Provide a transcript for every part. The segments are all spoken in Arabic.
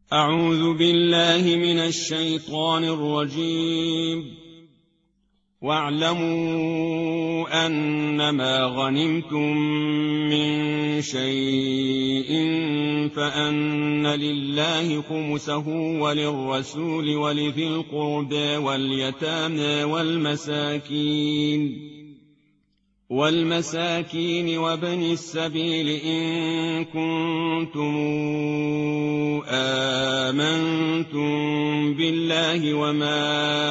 أعوذ بالله من الشيطان الرجيم. واعلموا أنما غنمتم من شيء فأن لله خمسه وللرسول ولذي القربى واليتامى والمساكين وابن السبيل إن كنتم آمنتم بالله وما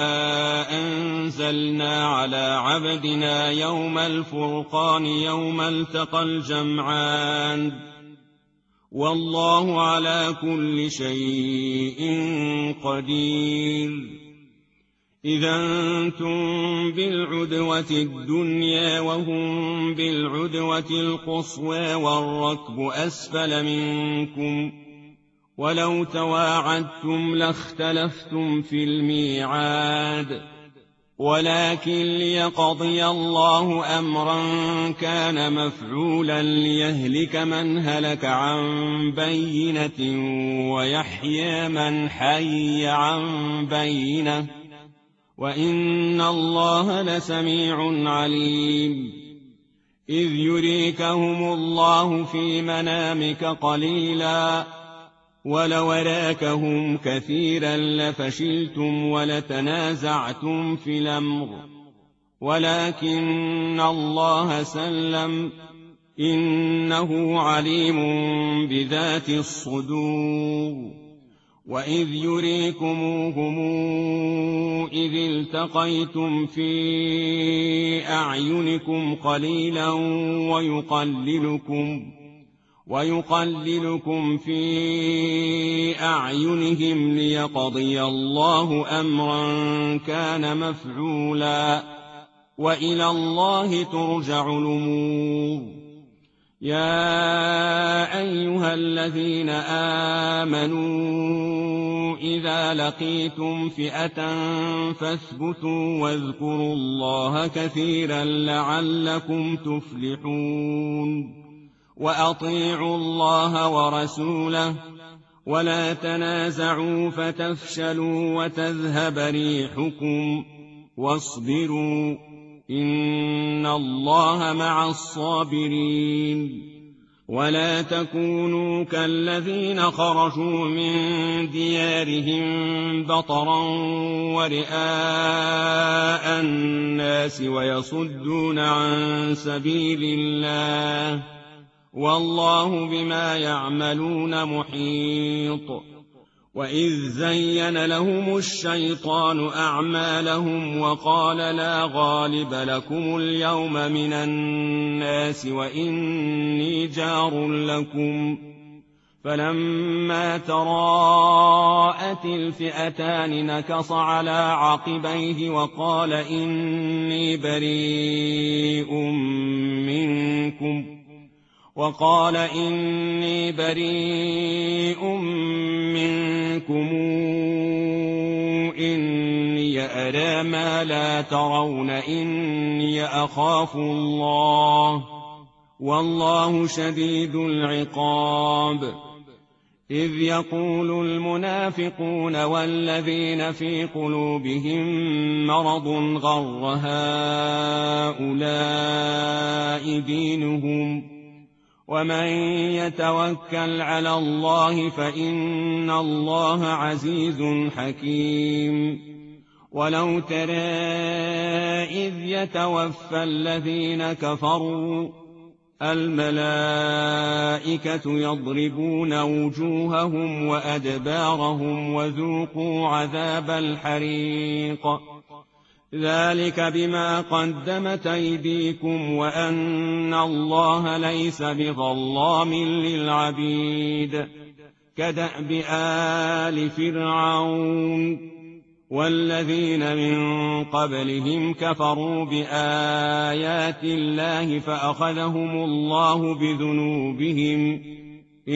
أنزلنا على عبدنا يوم الفرقان يوم التقى الجمعان والله على كل شيء قدير. إذا أنتم بالعدوة الدنيا وهم بالعدوة القصوى والركب أسفل منكم ولو تواعدتم لاختلفتم في الميعاد ولكن ليقضي الله أمرا كان مفعولا ليهلك من هلك عن بينة ويحيى من حي عن بينة وإن الله لسميع عليم. إذ يريكهم الله في منامك قليلا ولو أراكهم كثيرا لفشلتم ولتنازعتم في الأمر ولكن الله سلم إنه عليم بذات الصدور. وإذ يريكموهم إذ التقيتم في أعينكم قليلا ويقللكم في أعينهم ليقضي الله أمرا كان مفعولا وإلى الله ترجع الأمور. يا أيها الذين آمنوا إذا لقيتم فئة فاثبتوا واذكروا الله كثيرا لعلكم تفلحون. وأطيعوا الله ورسوله ولا تنازعوا فتفشلوا وتذهب ريحكم واصبروا إن الله مع الصابرين. ولا تكونوا كالذين خرجوا من ديارهم بطرا ورئاء الناس ويصدون عن سبيل الله والله بما يعملون محيط. وإذ زين لهم الشيطان أعمالهم وقال لا غالب لكم اليوم من الناس وإني جار لكم فلما تراءت الفئتان نكص على عقبيه وقال إني بريء منكم إني أرى ما لا ترون إني أخاف الله والله شديد العقاب. إذ يقول المنافقون والذين في قلوبهم مرض غر هؤلاء دينهم ومن يتوكل على الله فإن الله عزيز حكيم. ولو ترى إذ يتوفى الذين كفروا الملائكة يضربون وجوههم وأدبارهم وذوقوا عذاب الحريق ذلك بما قدمت أيديكم وأن الله ليس بظلام للعبيد. كدأب آل فرعون والذين من قبلهم كفروا بآيات الله فأخذهم الله بذنوبهم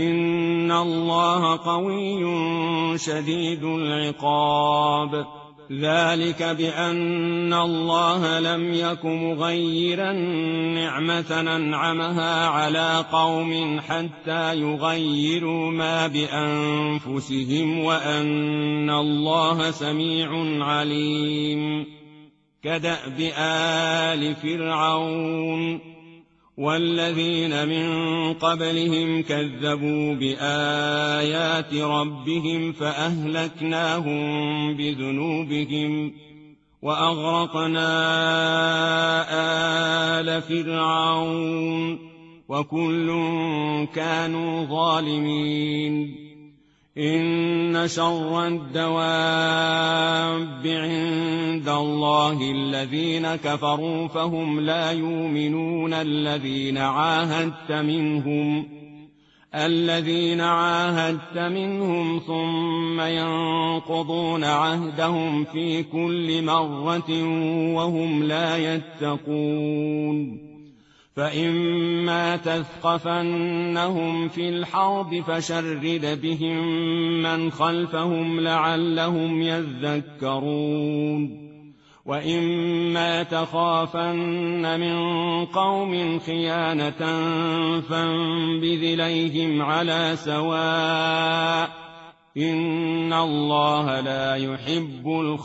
إن الله قوي شديد العقاب. ذلك بأن الله لم يك مغيرا نعمة أنعمها على قوم حتى يغيروا ما بأنفسهم وأن الله سميع عليم. كدأب آل فرعون والذين من قبلهم كذبوا بآيات ربهم فأهلكناهم بذنوبهم وأغرقنا آل فرعون وكل كانوا ظالمين. إن شر الدواب عند الله الذين كفروا فهم لا يؤمنون الذين عاهدت منهم ثم ينقضون عهدهم في كل مرة وهم لا يتقون. فإما تثقفنهم في الحرب فشرد بهم من خلفهم لعلهم يذكرون. وإما تخافن من قوم خيانة فانبذ إليهم على سواء إن الله لا يحب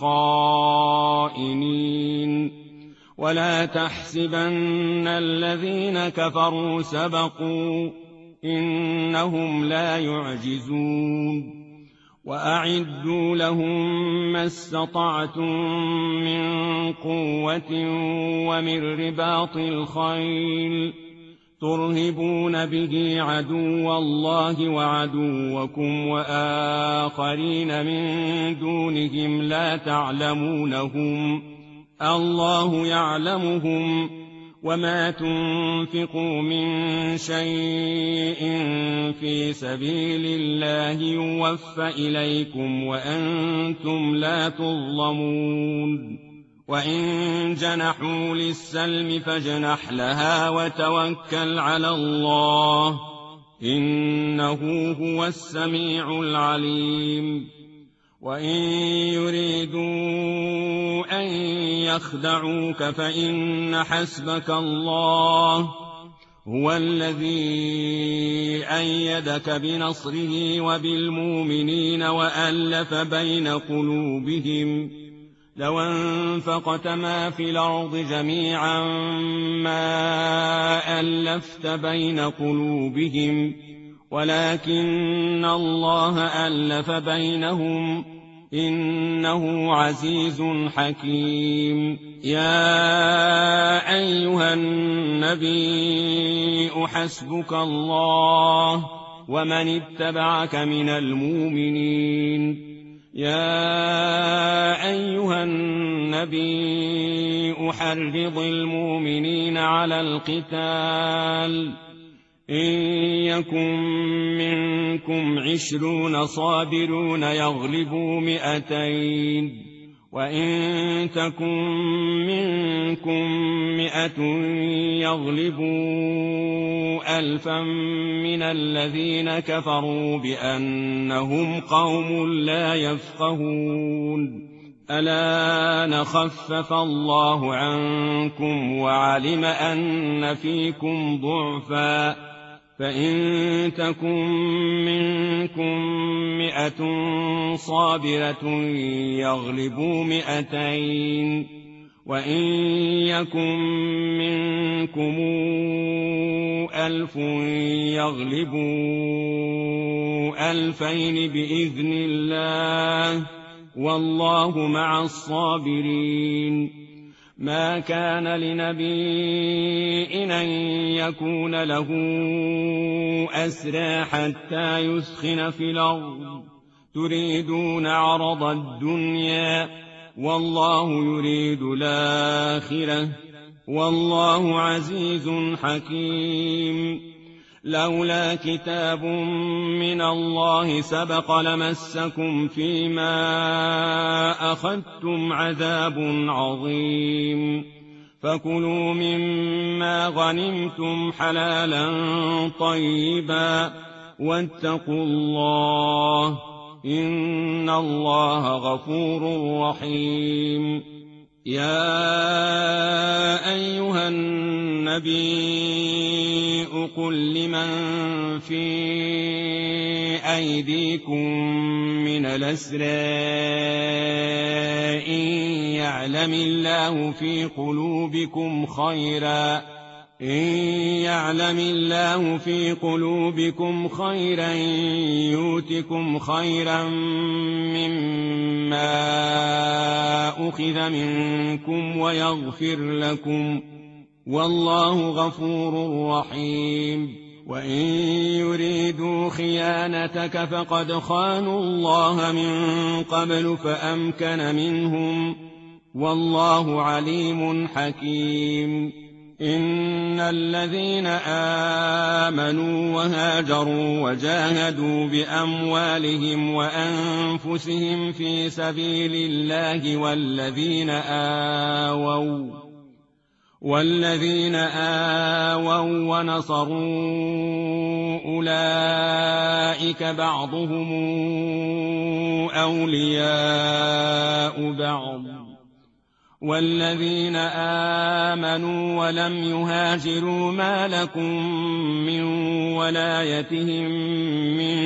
الخائنين. ولا تحسبن الذين كفروا سبقوا إنهم لا يعجزون. وأعدوا لهم ما استطعتم من قوة ومن رباط الخيل ترهبون به عدو الله وعدوكم وآخرين من دونهم لا تعلمونهم الله يعلمهم. وما تنفقوا من شيء في سبيل الله يوفى إليكم وأنتم لا تظلمون. وإن جنحوا للسلم فاجنح لها وتوكل على الله إنه هو السميع العليم. وإن يريدوا أن يخدعوك فإن حسبك الله هو الذي أيدك بنصره وبالمؤمنين وألف بين قلوبهم. لو أنفقت ما في الأرض جميعا ما ألفت بين قلوبهم ولكن الله ألف بينهم إنه عزيز حكيم. يا أيها النبي حسبك الله ومن اتبعك من المؤمنين. يا أيها النبي حرض المؤمنين على القتال إن يكن منكم 20 صابرون يغلبوا 200 وإن تكن منكم 100 يغلبوا 1000 من الذين كفروا بأنهم قوم لا يفقهون. الآن خفف الله عنكم وعلم أن فيكم ضعفا فإن تكن منكم 100 صابرة يغلبوا 200 وإن يكن منكم 1000 يغلبوا 2000 بإذن الله والله مع الصابرين. ما كان لنبي أن يكون له أسرى حتى يثخن في الأرض تريدون عرض الدنيا والله يريد الآخرة والله عزيز حكيم. لولا كتاب من الله سبق لمسكم فيما أخذتم عذاب عظيم. فكلوا مما غنمتم حلالا طيبا واتقوا الله إن إن الله غفور رحيم. يا أيها النبي قل لمن في أيديكم من الأسرى إن يعلم الله في قلوبكم خيرا يؤتكم خيرا مما أخذ منكم ويغفر لكم والله غفور رحيم. وإن يريدوا خيانتك فقد خانوا الله من قبل فأمكن منهم والله عليم حكيم. إن الذين آمنوا وهاجروا وجاهدوا بأموالهم وأنفسهم في سبيل الله والذين آووا ونصروا أولئك بعضهم أولياء بعض والذين آمنوا ولم يهاجروا ما لكم من ولايتهم من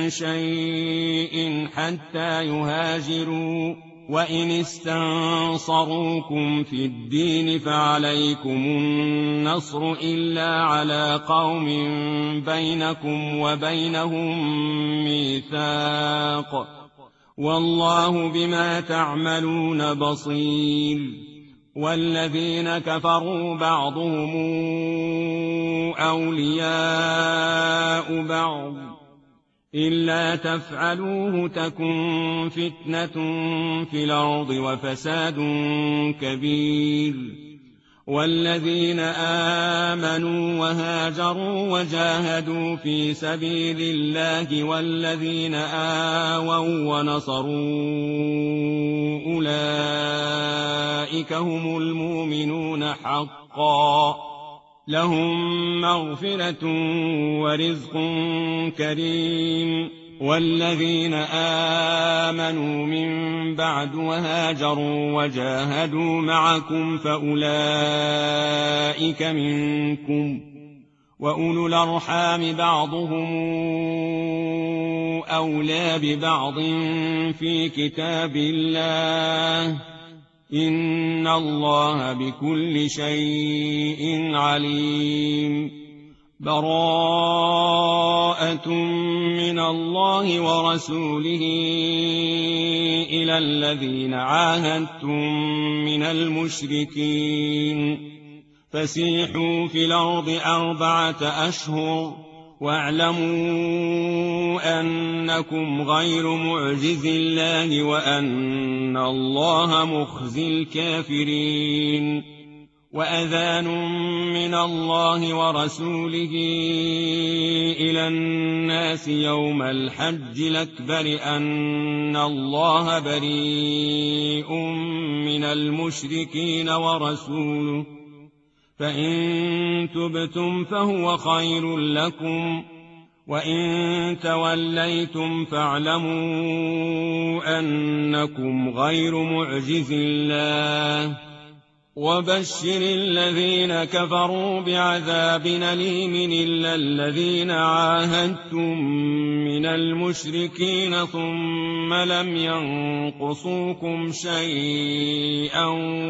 شيء حتى يهاجروا وإن استنصروكم في الدين فعليكم النصر إلا على قوم بينكم وبينهم ميثاق والله بما تعملون بصير. والذين كفروا بعضهم أولياء بعض إلا تفعلوه تكن فتنة في الأرض وفساد كبير. والذين آمنوا وهاجروا وجاهدوا في سبيل الله والذين آووا ونصروا أولئك هم المؤمنون حقا لهم مغفرة ورزق كريم. والذين آمنوا من بعد وهاجروا وجاهدوا معكم فأولئك منكم وأولو الأرحام بعضهم أولى ببعض في كتاب الله إن الله بكل شيء عليم. براءة من الله ورسوله إلى الذين عاهدتم من المشركين فسيحوا في الأرض 4 أشهر واعلموا أنكم غير معجز الله وأن الله مخزي الكافرين. وأذان من الله ورسوله إلى الناس يوم الحج الأكبر أن الله بريء من المشركين ورسوله فإن تبتم فهو خير لكم وإن توليتم فاعلموا أنكم غير معجز الله. وبشر الذين كفروا بعذاب أليم إلا الذين عاهدتم من المشركين ثم لم ينقصوكم شيئا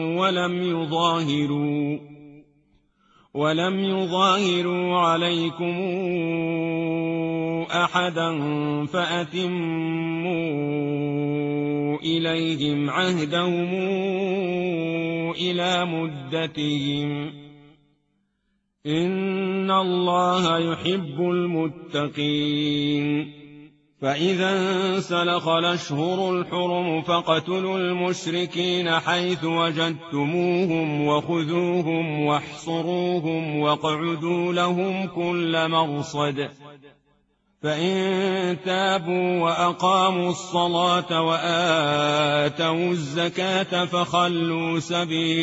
ولم يظاهروا عليكم أحدا فأتموا إليهم عهدهم إلى مدتهم إن الله يحب المتقين. فإذا انسلخ الأشهر الحرم فاقتلوا المشركين حيث وجدتموهم وخذوهم واحصروهم واقعدوا لهم كل مرصد فإن تابوا وأقاموا الصلاة وآتوا الزكاة فخلوا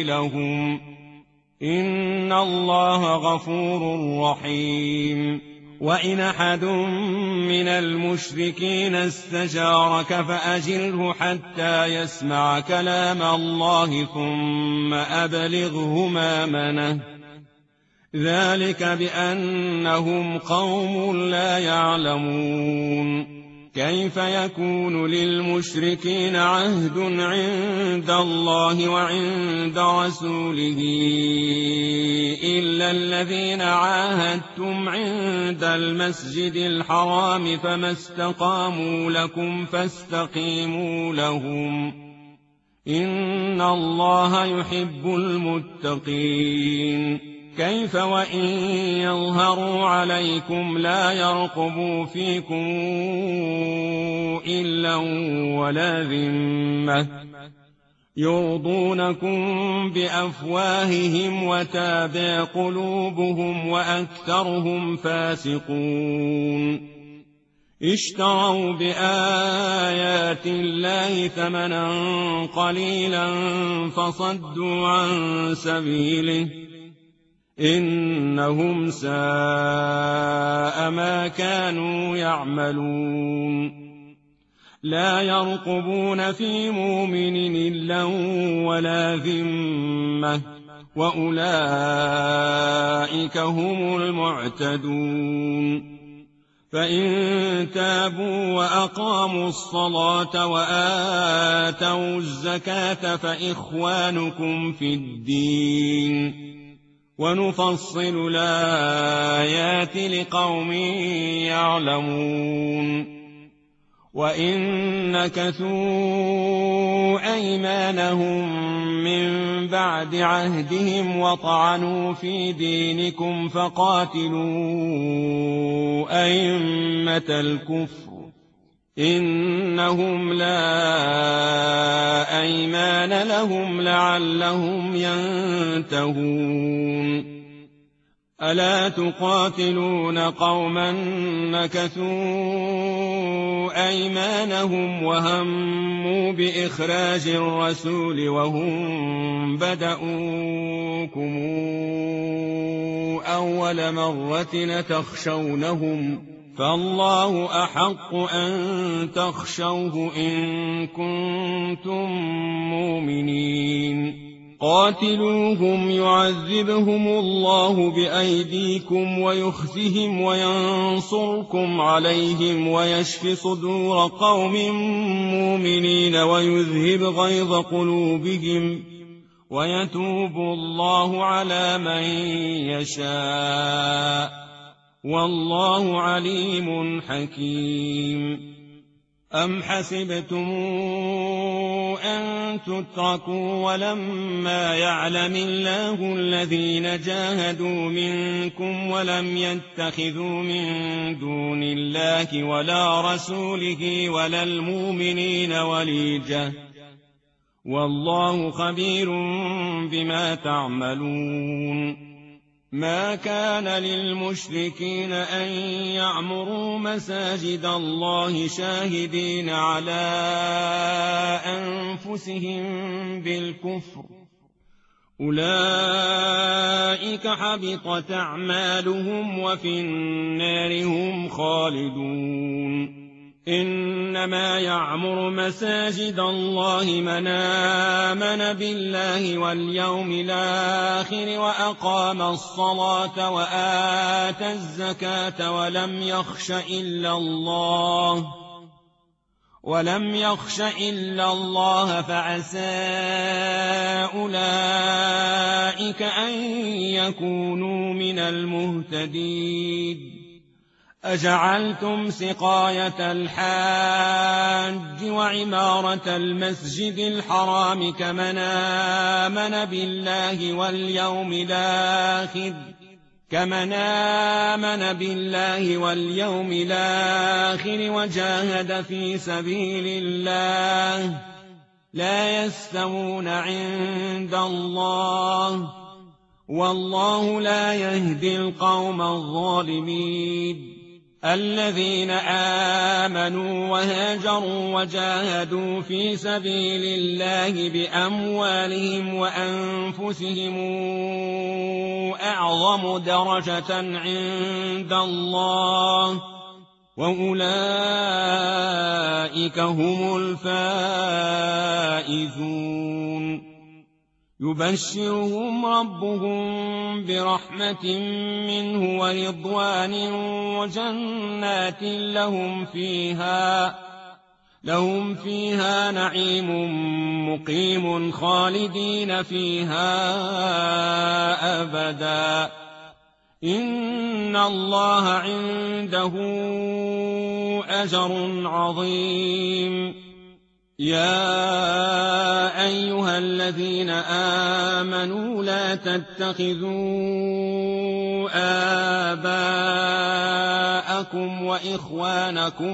سبيلهم إن الله غفور رحيم. وإن أحد من المشركين استجارك فأجره حتى يسمع كلام الله ثم أبلغه مأمنه، ذلك بأنهم قوم لا يعلمون. كيف يكون للمشركين عهد عند الله وعند رسوله إلا الذين عاهدتم عند المسجد الحرام فما استقاموا لكم فاستقيموا لهم إن الله يحب المتقين. كيف وإن يظهروا عليكم لا يرقبوا فيكم إلا ولا ذمة يرضونكم بأفواههم وتابع قلوبهم وأكثرهم فاسقون. اشتروا بآيات الله ثمنا قليلا فصدوا عن سبيله إنهم ساء ما كانوا يعملون. لا يرقبون في مؤمن إلا ولا ذمة وأولئك هم المعتدون. فإن تابوا وأقاموا الصلاة وآتوا الزكاة فإخوانكم في الدين ونفصل الآيات لقوم يعلمون. وإن نكثوا أيمانهم من بعد عهدهم وطعنوا في دينكم فقاتلوا أئمة الكفر إنهم لا أيمان لهم لعلهم ينتهون. ألا تقاتلون قوما نكثوا أيمانهم وهموا بإخراج الرسول وهم بدؤوكم أول مرة تخشونهم فالله أحق أن تخشوه إن كنتم مؤمنين. قاتلوهم يعذبهم الله بأيديكم ويخزهم وينصركم عليهم ويشف صدور قوم مؤمنين ويذهب غيظ قلوبهم ويتوب الله على من يشاء والله عليم حكيم. أم حسبتم أن تتركوا ولما يعلم الله الذين جاهدوا منكم ولم يتخذوا من دون الله ولا رسوله ولا المؤمنين وليجة والله خبير بما تعملون. ما كان للمشركين أن يعمروا مساجد الله شاهدين على أنفسهم بالكفر أولئك حبطت أعمالهم وفي النار هم خالدون. إنما يعمر مساجد الله من آمن بالله واليوم الآخر وأقام الصلاة وآتى الزكاة ولم يخش إلا الله فعسى أولئك أن يكونوا من المهتدين. أجعلتم سقاية الحاج وعمارة المسجد الحرام كمن آمن بالله واليوم الآخر وجاهد في سبيل الله لا يستوون عند الله والله لا يهدي القوم الظالمين. الذين آمنوا وهاجروا وجاهدوا في سبيل الله بأموالهم وأنفسهم أعظم درجة عند الله وأولئك هم الفائزون يبشرهم ربهم برحمة منه ورضوان وجنات لهم فيها نعيم مقيم خالدين فيها أبدا إن الله عنده أجر عظيم يا أيها الذين آمنوا لا تتخذوا آباءكم وإخوانكم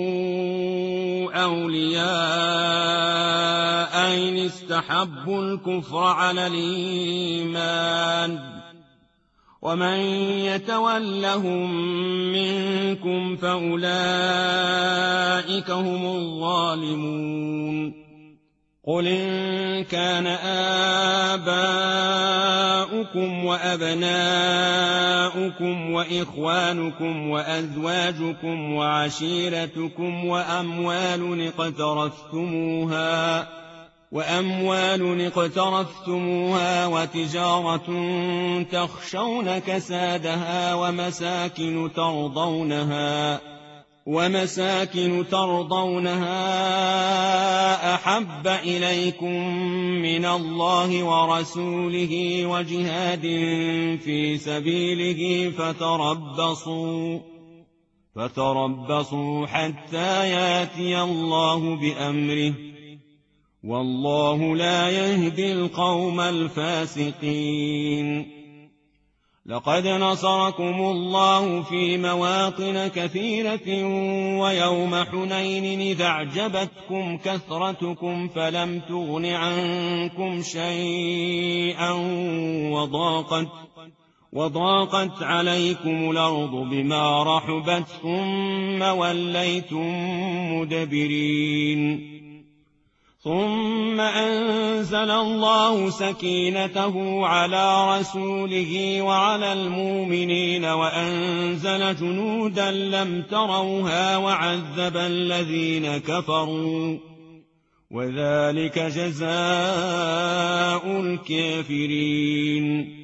أولياء إن استحبوا الكفر على الإيمان ومن يتولهم منكم فأولئك هم الظالمون قل إن كان آباؤكم وأبناؤكم وإخوانكم وأزواجكم وعشيرتكم وأموال اقترفتموها وتجارة تخشون كسادها ومساكن ترضونها أحب إليكم من الله ورسوله وجهاد في سبيله فتربصوا حتى يأتي الله بأمره والله لا يهدي القوم الفاسقين لقد نصركم الله في مواطن كثيرة ويوم حنين إذ أعجبتكم كثرتكم فلم تغن عنكم شيئا وضاقت عليكم الأرض بما رحبت ثم وليتم مدبرين ثم أنزل الله سكينته على رسوله وعلى المؤمنين وأنزل جنودا لم تروها وعذب الذين كفروا وذلك جزاء الكافرين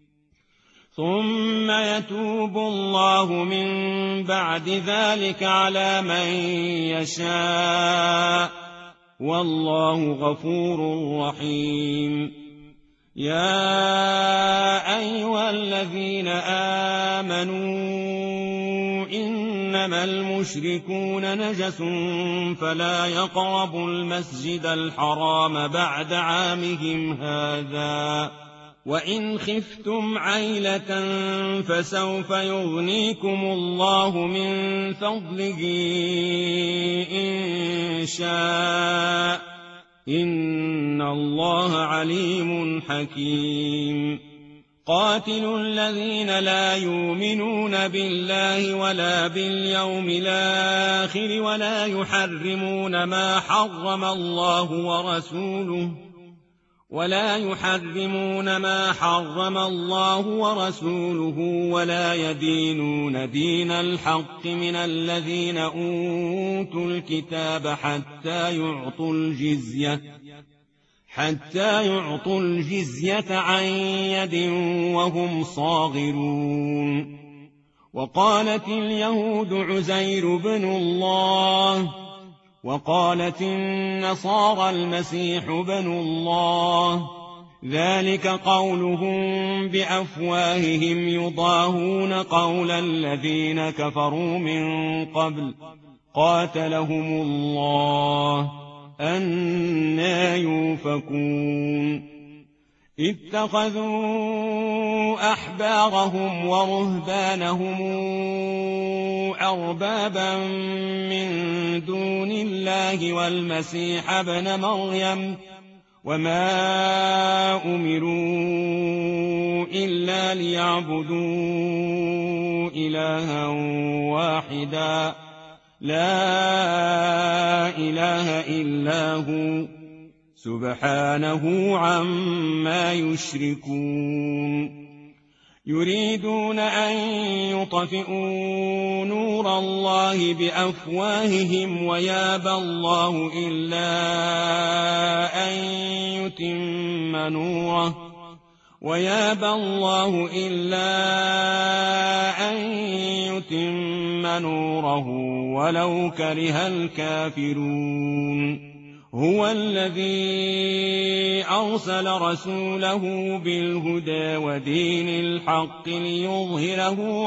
ثم يتوب الله من بعد ذلك على من يشاء والله غفور رحيم يا أيها الذين آمنوا إنما المشركون نجس فلا يقربوا المسجد الحرام بعد عامهم هذا وإن خفتم عيلة فسوف يغنيكم الله من فضله إن شاء إن الله عليم حكيم قاتلوا الذين لا يؤمنون بالله ولا باليوم الآخر ولا يحرمون ما حرم الله ورسوله ولا يدينون دين الحق من الذين أوتوا الكتاب حتى يعطوا الجزية عن يد وهم صاغرون وقالت اليهود عزير بن الله وقالت النصارى المسيح بن الله ذلك قولهم بأفواههم يضاهون قول الذين كفروا من قبل قاتلهم الله أنى يؤفكون اتخذوا أحبارهم ورهبانهم أربابا من دون الله والمسيح ابن مريم وما أمروا إلا ليعبدوا إلها واحدا لا إله إلا هو سبحانه عما يشركون يريدون أن يطفئوا نور الله بأفواههم ويابى الله إلا أن يتم نوره ولو كره الكافرون هو الذي أرسل رسوله بالهدى ودين الحق ليظهره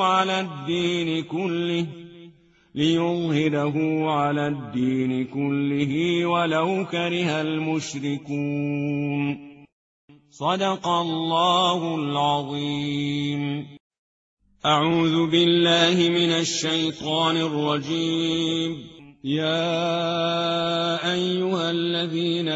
على الدين كله ولو كره المشركون صدق الله العظيم. أعوذ بالله من الشيطان الرجيم. يا أيها الذين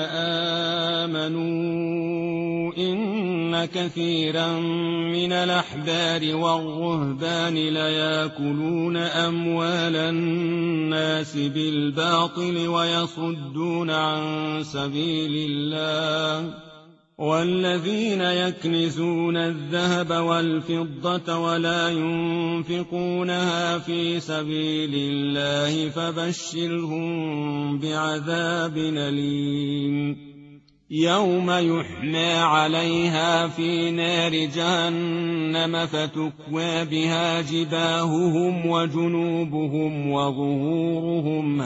آمنوا إن كثيرا من الأحبار والرهبان ليأكلون أموال الناس بالباطل ويصدون عن سبيل الله والذين يكنزون الذهب والفضة ولا ينفقونها في سبيل الله فبشرهم بعذاب أليم يوم يحمى عليها في نار جهنم فتكوى بها جباههم وجنوبهم وظهورهم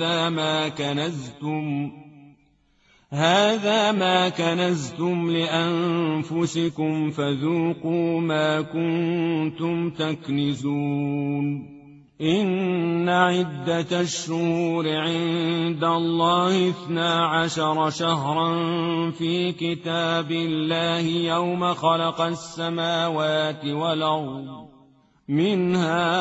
هذا ما كنزتم لأنفسكم فذوقوا ما كنتم تكنزون. إن عدة الشهور عند الله 12 شهرا في كتاب الله يوم خلق السماوات والأرض منها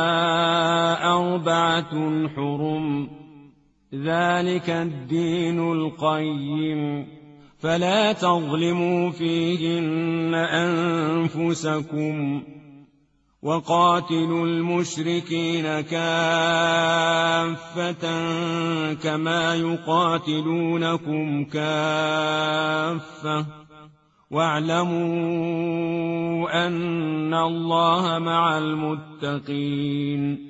4 حرم ذلك الدين القيم فلا تظلموا فيهن أنفسكم وقاتلوا المشركين كافة كما يقاتلونكم كافة واعلموا أن الله مع المتقين.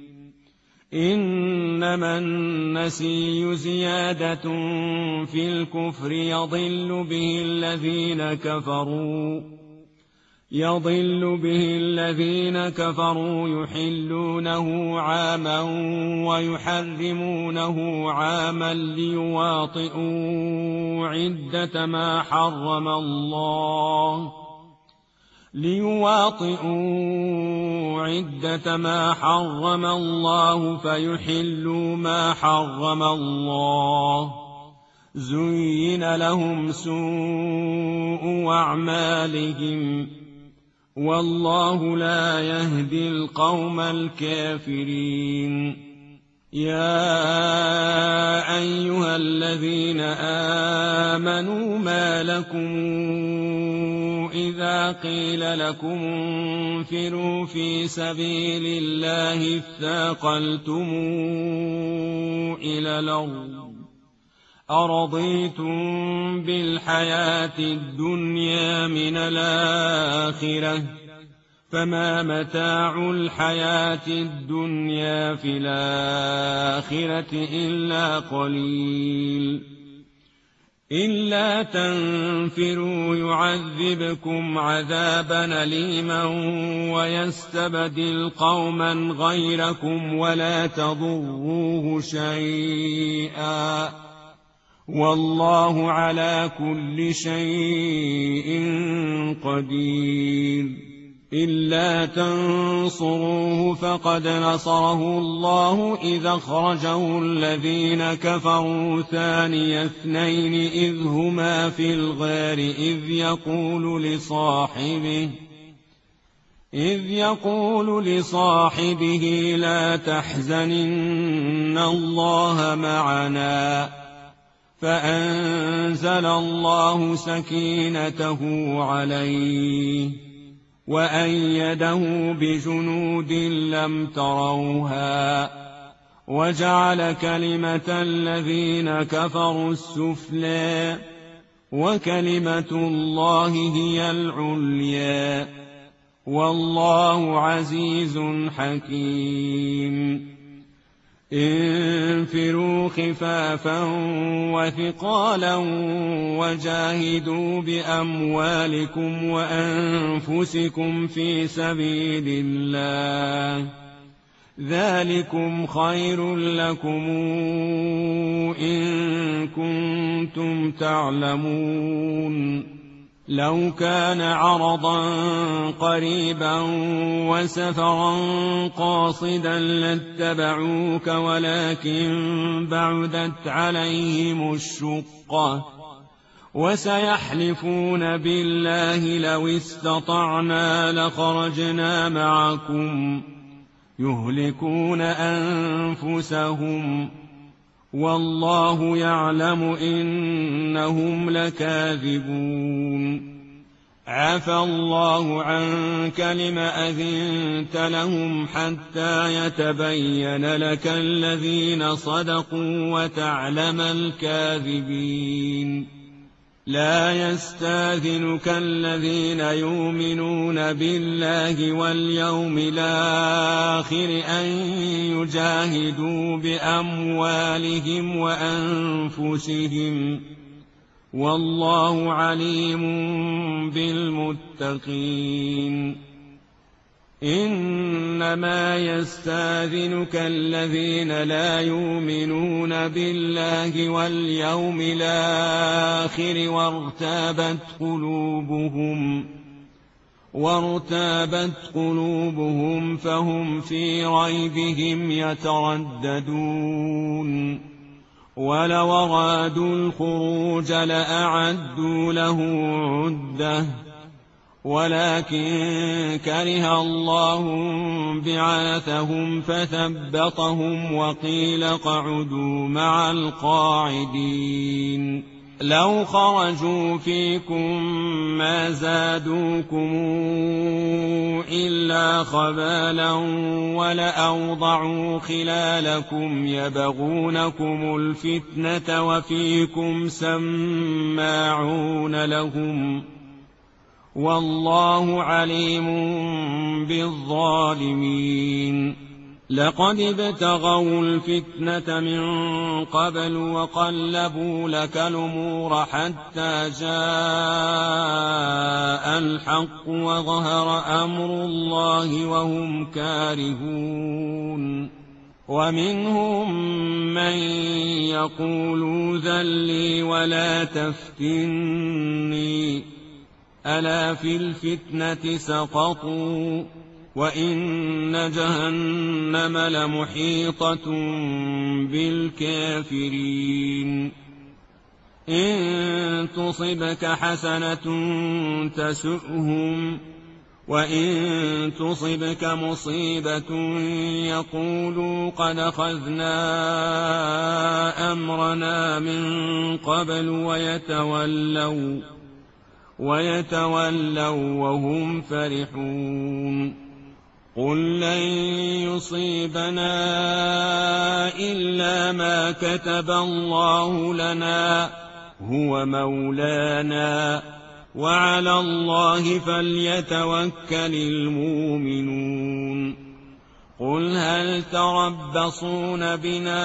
إنما النسي زيادة في الكفر يضل به الذين كفروا يحلونه عاما ويحرمونه عاما ليواطئوا عدة ما حرم الله فيحلوا ما حرم الله زين لهم سوء أعمالهم والله لا يهدي القوم الكافرين. يا أيها الذين آمنوا ما لكم إذا قيل لكم انفروا في سبيل الله اثاقلتم إلى الأرض أرضيتم بالحياة الدنيا من الآخرة فما متاع الحياة الدنيا في الآخرة إلا قليل. إلا تنفروا يعذبكم عذابا أليما ويستبدل قوما غيركم ولا تضروه شيئا والله على كل شيء قدير. إلا تنصروه فقد نصره الله إذ أخرجه الذين كفروا ثاني اثنين إذ هما في الغار إذ يقول لصاحبه لا تحزن إن الله معنا فأنزل الله سكينته عليه وأيده بجنود لم تروها وجعل كلمة الذين كفروا السفلى وكلمة الله هي العليا والله عزيز حكيم. انفروا خفافا وثقالا وجاهدوا بأموالكم وأنفسكم في سبيل الله ذلكم خير لكم إن كنتم تعلمون. لو كان عرضا قريبا وسفرا قاصدا لاتبعوك ولكن بعدت عليهم الشقة وسيحلفون بالله لو استطعنا لخرجنا معكم يهلكون أنفسهم والله يعلم إنهم لكاذبون. عفى الله عنك لم أذنت لهم حتى يتبين لك الذين صدقوا وتعلم الكاذبين. لا يستاذنك الذين يؤمنون بالله واليوم الآخر أن يجاهدوا بأموالهم وأنفسهم والله عليم بالمتقين. إنما يستاذنك الذين لا يؤمنون بالله واليوم الآخر وارتابت قلوبهم فهم في ريبهم يترددون. ولو أرادوا الخروج لأعدوا له عدة ولكن كره الله بعاثهم فثبطهم وقيل اقعدوا مع القاعدين. لو خرجوا فيكم ما زادوكم إلا خبالا ولأوضعوا خلالكم يبغونكم الفتنة وفيكم سماعون لهم والله عليم بالظالمين. لقد ابتغوا الفتنة من قبل وقلبوا لك الأمور حتى جاء الحق وظهر أمر الله وهم كارهون. ومنهم من يقول ائذن لي ولا تفتني ألا في الفتنة سقطوا وإن جهنم لمحيطة بالكافرين. إن تصبك حسنة تسؤهم وإن تصبك مصيبة يقولوا قد أخذنا أمرنا من قبل ويتولوا وهم فرحون. قل لن يصيبنا إلا ما كتب الله لنا هو مولانا وعلى الله فليتوكل المؤمنون. قل هل تربصون بنا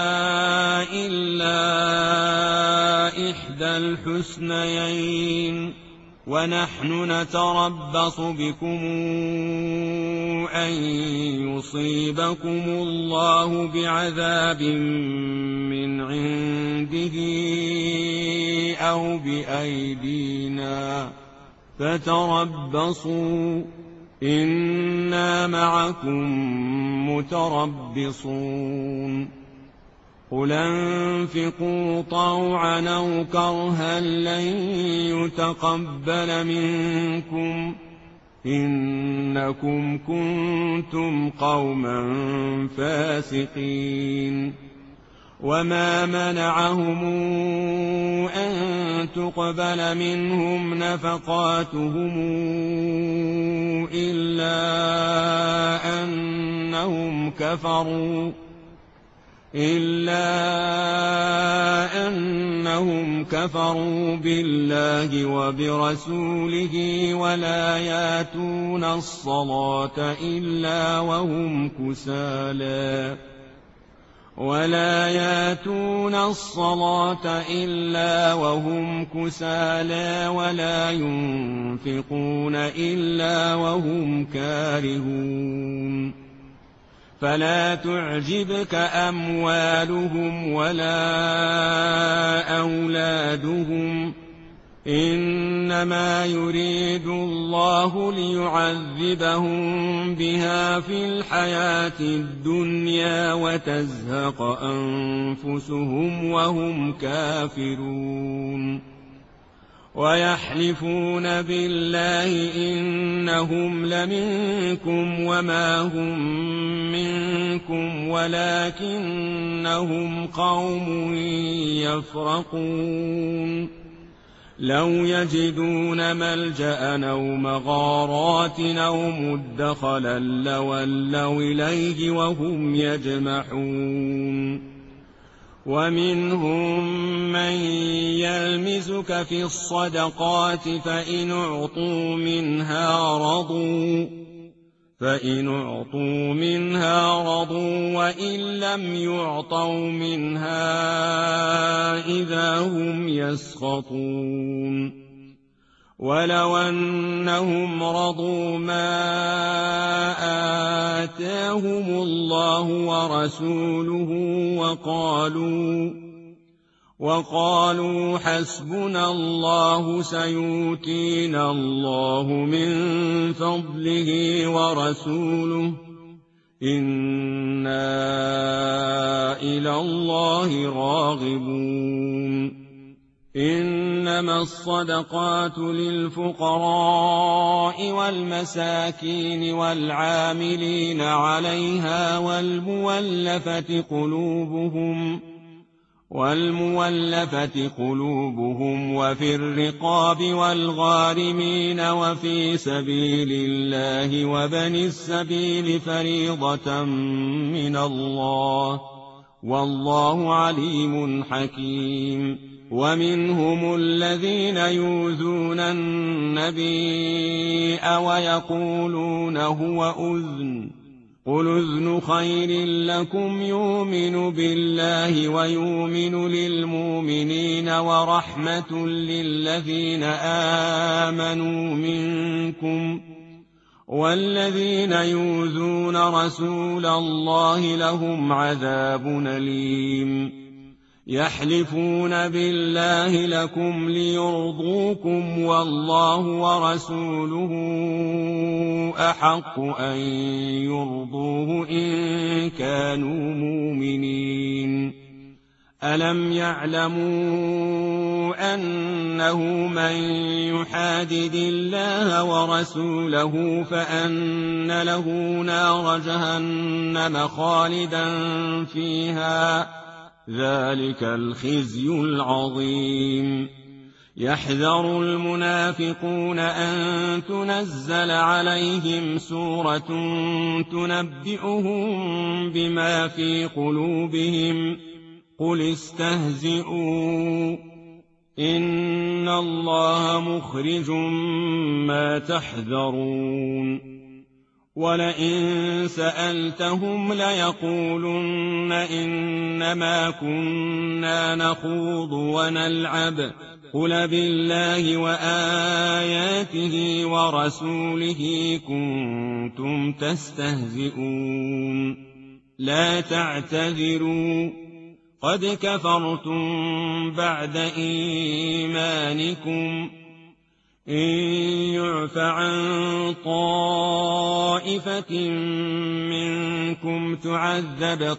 إلا إحدى الحسنيين ونحن نتربص بكم أن يصيبكم الله بعذاب من عنده أو بأيدينا فتربصوا إنا معكم متربصون. قل انفقوا طوعا أو كرها لن يتقبل منكم إنكم كنتم قوما فاسقين. وما منعهم أن تقبل منهم نفقاتهم إلا أنهم كفروا بالله وبرسوله ولا يأتون الصلاة إلا وهم كسالى ولا ينفقون إلا وهم كارهون فلا تعجبك أموالهم ولا أولادهم إنما يريد الله ليعذبهم بها في الحياة الدنيا وتزهق أنفسهم وهم كافرون ويحلفون بالله إنهم لمنكم وما هم منكم ولكنهم قوم يفرقون لو يجدون ملجأ أو مغارات أو مدخلا لولوا إليه وهم يجمحون ومنهم من يلمزك في الصدقات فإن أعطوا منها رضوا وإن لم يعطوا منها إذا هم يسخطون ولو أنهم رضوا ما آتاهم الله ورسوله وقالوا حسبنا الله سيؤتينا الله من فضله ورسوله إنا إلى الله راغبون إنما الصدقات للفقراء والمساكين والعاملين عليها والمولفة قلوبهم وفي الرقاب والغارمين وفي سبيل الله وابن السبيل فريضة من الله والله عليم حكيم ومنهم الذين يؤذون النبي ويقولون هو أذن قل أذن خير لكم يؤمن بالله ويؤمن للمؤمنين ورحمة للذين آمنوا منكم والذين يؤذون رسول الله لهم عذاب أليم يحلفون بالله لكم ليرضوكم والله ورسوله أحق أن يرضوه إن كانوا مؤمنين ألم يعلموا أنه من يحادد الله ورسوله فأن له نار جهنم خالدا فيها ذلك الخزي العظيم يحذر المنافقون أن تنزل عليهم سورة تنبئهم بما في قلوبهم قل استهزئوا إن الله مخرج ما تحذرون ولئن سألتهم ليقولن إنما كنا نخوض ونلعب قل بالله وآياته ورسوله كنتم تستهزئون لا تعتذروا قد كفرتم بعد إيمانكم إن يعف عن طائفة منكم تعذب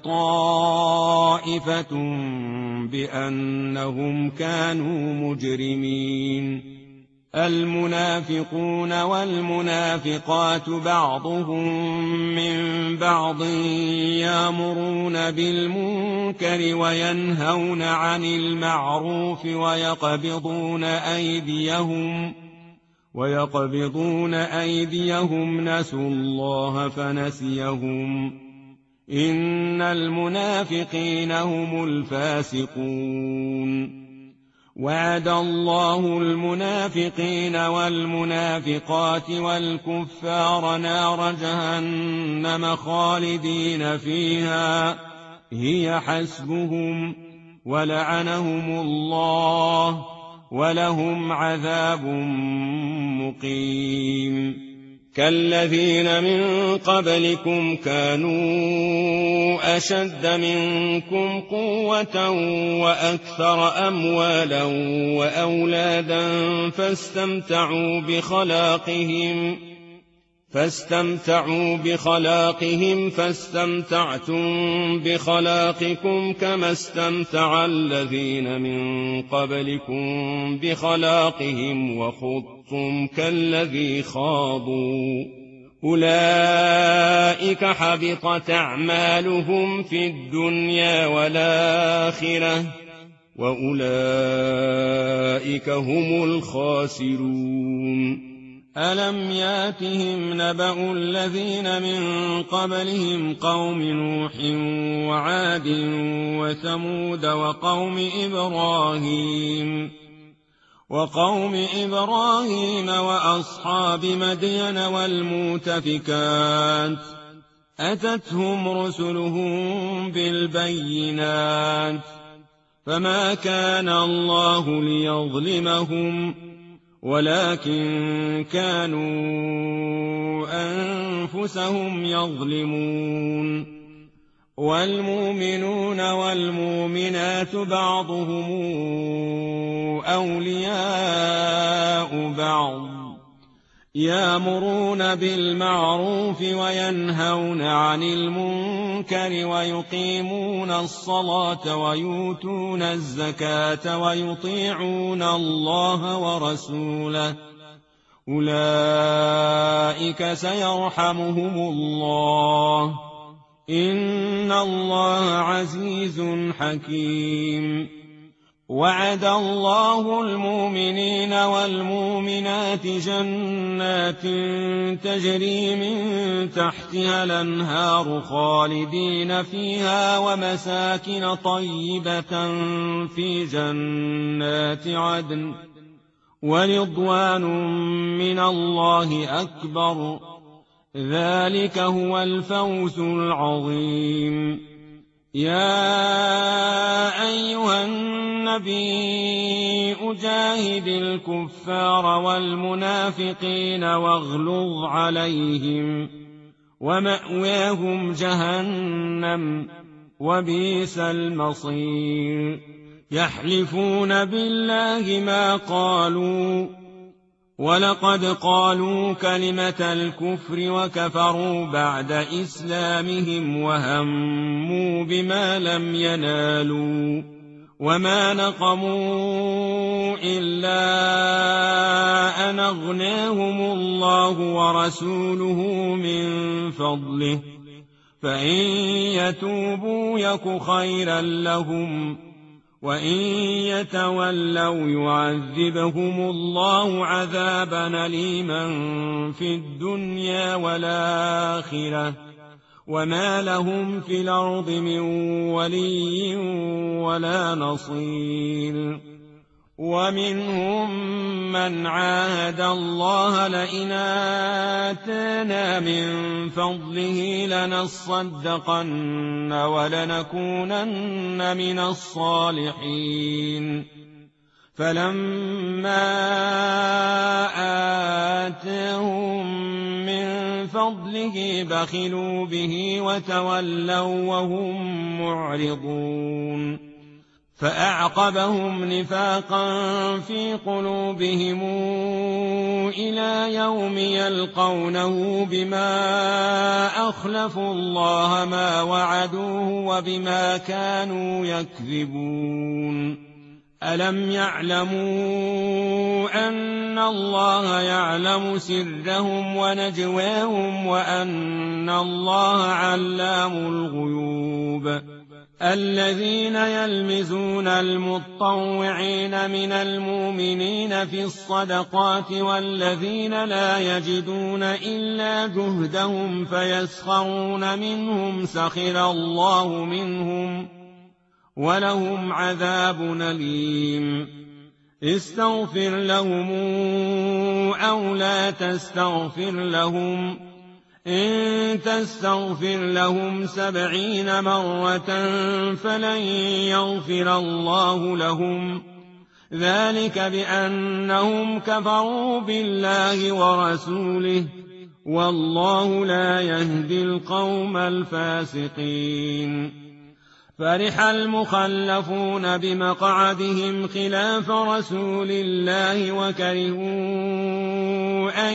طائفة بأنهم كانوا مجرمين المنافقون والمنافقات بعضهم من بعض يأمرون بالمنكر وينهون عن المعروف ويقبضون أيديهم نسوا الله فنسيهم إن المنافقين هم الفاسقون وعد الله المنافقين والمنافقات والكفار نار جهنم خالدين فيها هي حسبهم ولعنهم الله ولهم عذاب مقيم كالذين من قبلكم كانوا أشد منكم قوة وأكثر أموالا وأولادا فاستمتعوا بخلاقهم فاستمتعتم بخلاقكم كما استمتع الذين من قبلكم بخلاقهم وخضتم كالذي خاضوا أولئك حبطت أعمالهم في الدنيا والآخرة وأولئك هم الخاسرون ألم ياتهم نبأ الذين من قبلهم قوم نوح وعاد وثمود وقوم إبراهيم وأصحاب مدين والمؤتفكات أتتهم رسلهم بالبينات فما كان الله ليظلمهم ولكن كانوا أنفسهم يظلمون والمؤمنون والمؤمنات بعضهم أولياء بعض يأمرون بالمعروف وينهون عن المنكر ويقيمون الصلاة ويؤتون الزكاة ويطيعون الله ورسوله أولئك سيرحمهم الله إن الله عزيز حكيم وعد الله المؤمنين والمؤمنات جنات تجري من تحتها الأنهار خالدين فيها ومساكن طيبة في جنات عدن ورضوان من الله أكبر ذلك هو الفوز العظيم يا أيها النبي أجاهد الكفار والمنافقين واغلظ عليهم ومأواهم جهنم وبئس المصير يحلفون بالله ما قالوا ولقد قالوا كلمة الكفر وكفروا بعد إسلامهم وهموا بما لم ينالوا وما نقموا إلا أن أغناهم الله ورسوله من فضله فإن يتوبوا يك خيرا لهم وإن يتولوا يعذبهم الله عذابا أليما في الدنيا والآخرة وما لهم في الأرض من ولي ولا نصير ومنهم من عاهد الله لئن آتانا من فضله لنصدقن ولنكونن من الصالحين فلما آتاهم من فضله بخلوا به وتولوا وهم معرضون فأعقبهم نفاقا في قلوبهم إلى يوم يلقونه بما أخلفوا الله ما وعدوه وبما كانوا يكذبون ألم يعلموا أن الله يعلم سرهم ونجواهم وأن الله علام الغيوب الذين يلمزون المطوعين من المؤمنين في الصدقات والذين لا يجدون إلا جهدهم فيسخرون منهم سخر الله منهم ولهم عذاب أليم استغفر لهم أو لا تستغفر لهم إن تستغفر لهم 70 مرة فلن يغفر الله لهم ذلك بأنهم كفروا بالله ورسوله والله لا يهدي القوم الفاسقين فرح المخلفون بمقعدهم خلاف رسول الله وكرهوا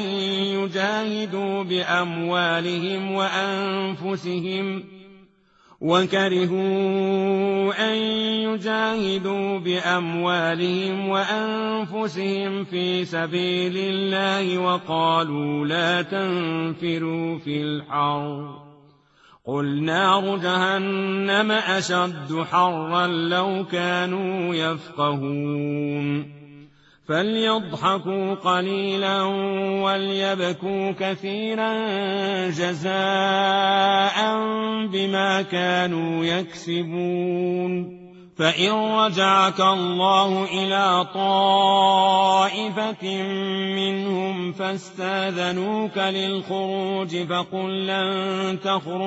أن يجاهدوا بأموالهم وأنفسهم في سبيل الله وقالوا لا تنفروا في الحر قل نار جهنم أشد حرا لو كانوا يفقهون فليضحكوا قليلا وليبكوا كثيرا جزاء بما كانوا يكسبون فإن رجعك الله إلى طائفة منهم فاستاذنوك للخروج فقل لن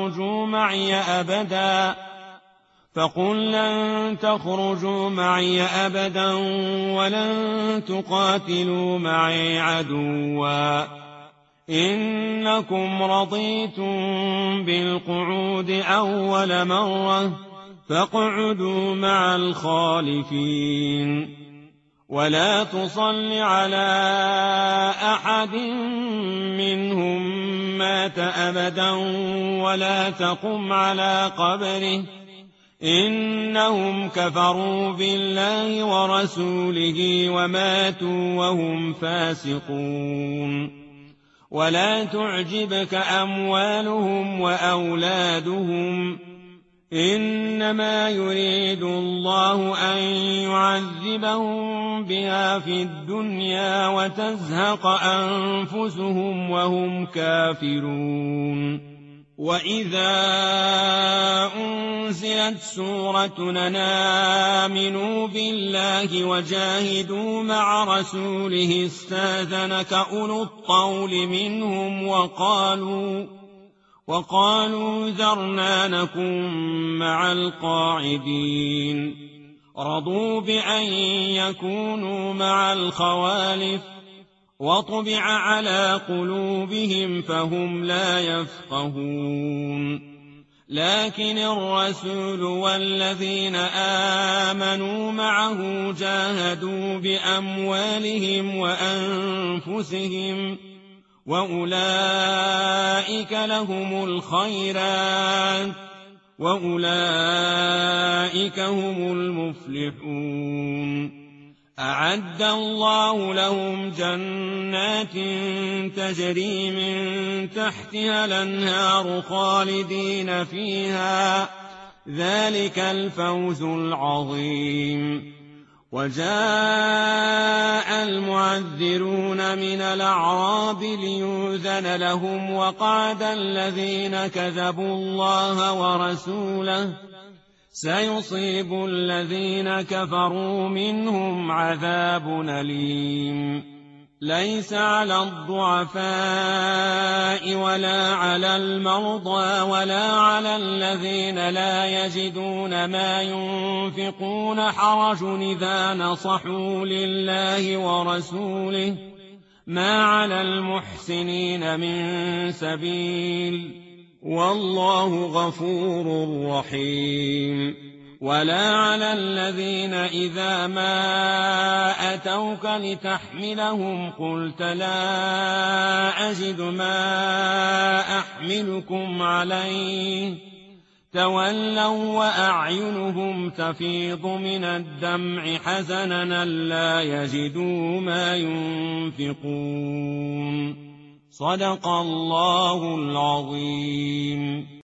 تخرجوا معي أبدا ولن تقاتلوا معي عدوا إنكم رضيتم بالقعود أول مرة فاقعدوا مع الخالفين ولا تصل على أحد منهم مات أبدا ولا تقم على قبره إنهم كفروا بالله ورسوله وماتوا وهم فاسقون ولا تعجبك أموالهم وأولادهم إنما يريد الله أن يعذبهم بها في الدنيا وتزهق أنفسهم وهم كافرون وإذا أنزلت سورة آمنوا بالله وجاهدوا مع رسوله استاذنك أولو الطول منهم وقالوا ذرنا نكن مع القاعدين رضوا بأن يكونوا مع الخوالف وطبع على قلوبهم فهم لا يفقهون لكن الرسول والذين آمنوا معه جاهدوا بأموالهم وأنفسهم وأولئك لهم الخيرات وأولئك هم المفلحون أعد الله لهم جنات تجري من تحتها الأنهار خالدين فيها ذلك الفوز العظيم وجاء المعذرون من الأعراب ليؤذن لهم وقعد الذين كذبوا الله ورسوله سيصيب الذين كفروا منهم عذاب أليم ليس على الضعفاء ولا على المرضى ولا على الذين لا يجدون ما ينفقون حرج إذا نصحوا لله ورسوله ما على المحسنين من سبيل والله غفور رحيم ولا على الذين إذا ما أتوك لتحملهم قلت لا أجد ما أحملكم عليه تولوا وأعينهم تفيض من الدمع حزنا ألا يجدوا ما ينفقون. صدق الله العظيم.